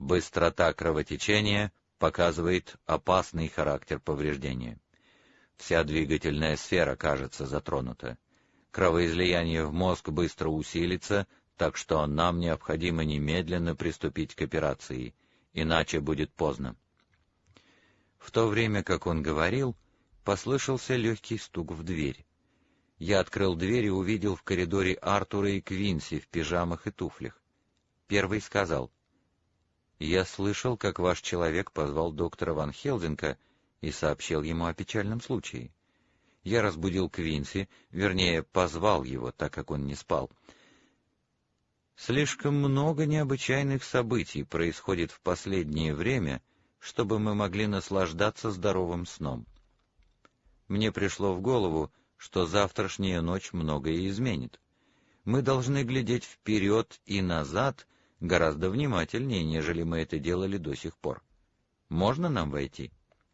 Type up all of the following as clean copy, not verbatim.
Быстрота кровотечения показывает опасный характер повреждения. Вся двигательная сфера кажется затронута. Кровоизлияние в мозг быстро усилится, так что нам необходимо немедленно приступить к операции, иначе будет поздно. В то время, как он говорил, послышался легкий стук в дверь. Я открыл дверь и увидел в коридоре Артура и Квинси в пижамах и туфлях. Первый сказал: «Я слышал, как ваш человек позвал доктора Ван Хелдинга и сообщил ему о печальном случае. Я разбудил Квинси, вернее, позвал его, так как он не спал. Слишком много необычайных событий происходит в последнее время, чтобы мы могли наслаждаться здоровым сном. Мне пришло в голову, что завтрашняя ночь многое изменит. Мы должны глядеть вперед и назад гораздо внимательнее, нежели мы это делали до сих пор. Можно нам войти?»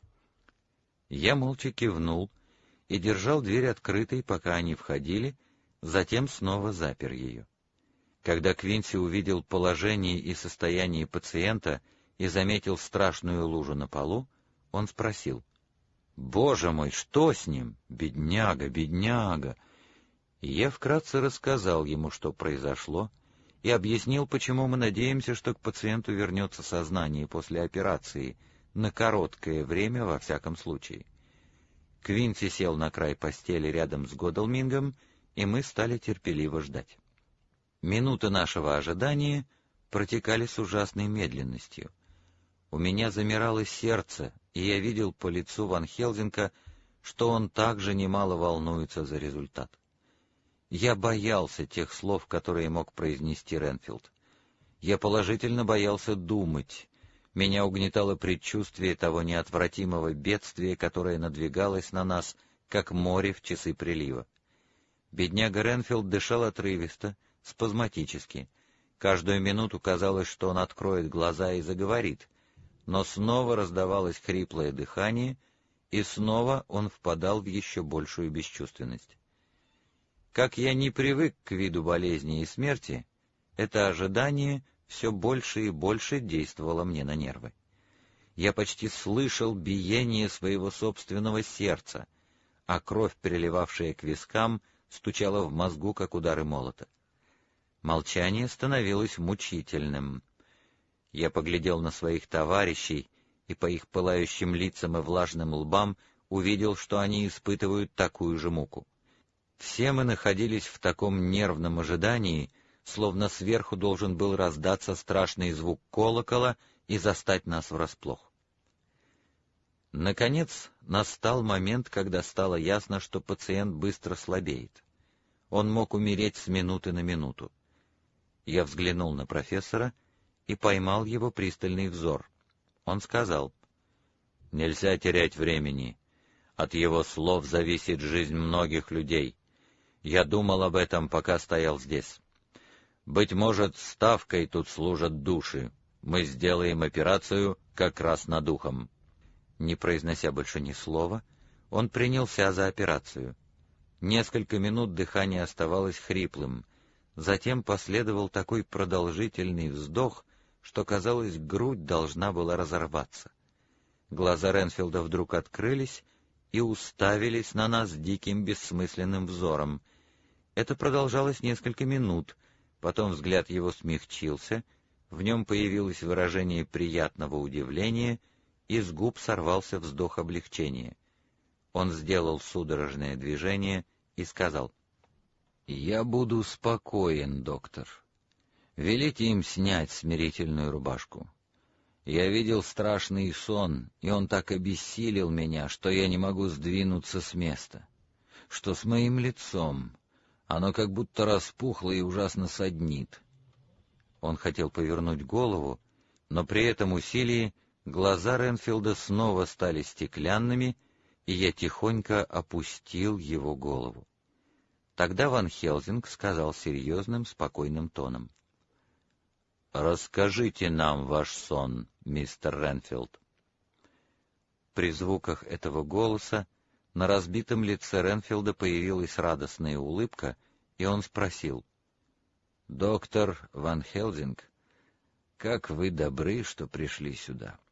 Я молча кивнул и держал дверь открытой, пока они входили, затем снова запер ее. Когда Квинси увидел положение и состояние пациента и заметил страшную лужу на полу, он спросил: «Боже мой, что с ним? Бедняга, бедняга!» И я вкратце рассказал ему, что произошло, и объяснил, почему мы надеемся, что к пациенту вернется сознание после операции, на короткое время во всяком случае. Квинси сел на край постели рядом с Годалмингом, и мы стали терпеливо ждать. Минуты нашего ожидания протекали с ужасной медленностью. У меня замирало сердце, и я видел по лицу Ван Хелдинга, что он также немало волнуется за результат. Я боялся тех слов, которые мог произнести Ренфилд. Я положительно боялся думать. Меня угнетало предчувствие того неотвратимого бедствия, которое надвигалось на нас, как море в часы прилива. Бедняга Ренфилд дышал отрывисто, спазматически. Каждую минуту казалось, что он откроет глаза и заговорит, но снова раздавалось хриплое дыхание, и снова он впадал в еще большую бесчувственность. Как я не привык к виду болезни и смерти, это ожидание все больше и больше действовало мне на нервы. Я почти слышал биение своего собственного сердца, а кровь, переливавшая к вискам, стучала в мозгу, как удары молота. Молчание становилось мучительным. Я поглядел на своих товарищей, и по их пылающим лицам и влажным лбам увидел, что они испытывают такую же муку. Все мы находились в таком нервном ожидании, словно сверху должен был раздаться страшный звук колокола и застать нас врасплох. Наконец, настал момент, когда стало ясно, что пациент быстро слабеет. Он мог умереть с минуты на минуту. Я взглянул на профессора и поймал его пристальный взор. Он сказал: «Нельзя терять времени. От его слов зависит жизнь многих людей. Я думал об этом, пока стоял здесь. Быть может, ставкой тут служат души. Мы сделаем операцию как раз над ухом». Не произнося больше ни слова, он принялся за операцию. Несколько минут дыхание оставалось хриплым. Затем последовал такой продолжительный вздох, что, казалось, грудь должна была разорваться. Глаза Ренфилда вдруг открылись и уставились на нас диким бессмысленным взором. Это продолжалось несколько минут, потом взгляд его смягчился, в нем появилось выражение приятного удивления, и с губ сорвался вздох облегчения. Он сделал судорожное движение и сказал: «Я буду спокоен, доктор. Велите им снять смирительную рубашку. Я видел страшный сон, и он так обессилил меня, что я не могу сдвинуться с места. Что с моим лицом? Оно как будто распухло и ужасно саднит». Он хотел повернуть голову, но при этом усилии глаза Ренфилда снова стали стеклянными, и я тихонько опустил его голову. Тогда Ван Хелдинг сказал серьезным, спокойным тоном: «Расскажите нам ваш сон, мистер Ренфилд». При звуках этого голоса на разбитом лице Ренфилда появилась радостная улыбка, и он спросил: «Доктор Ван Хелдинг, Как вы добры, что пришли сюда.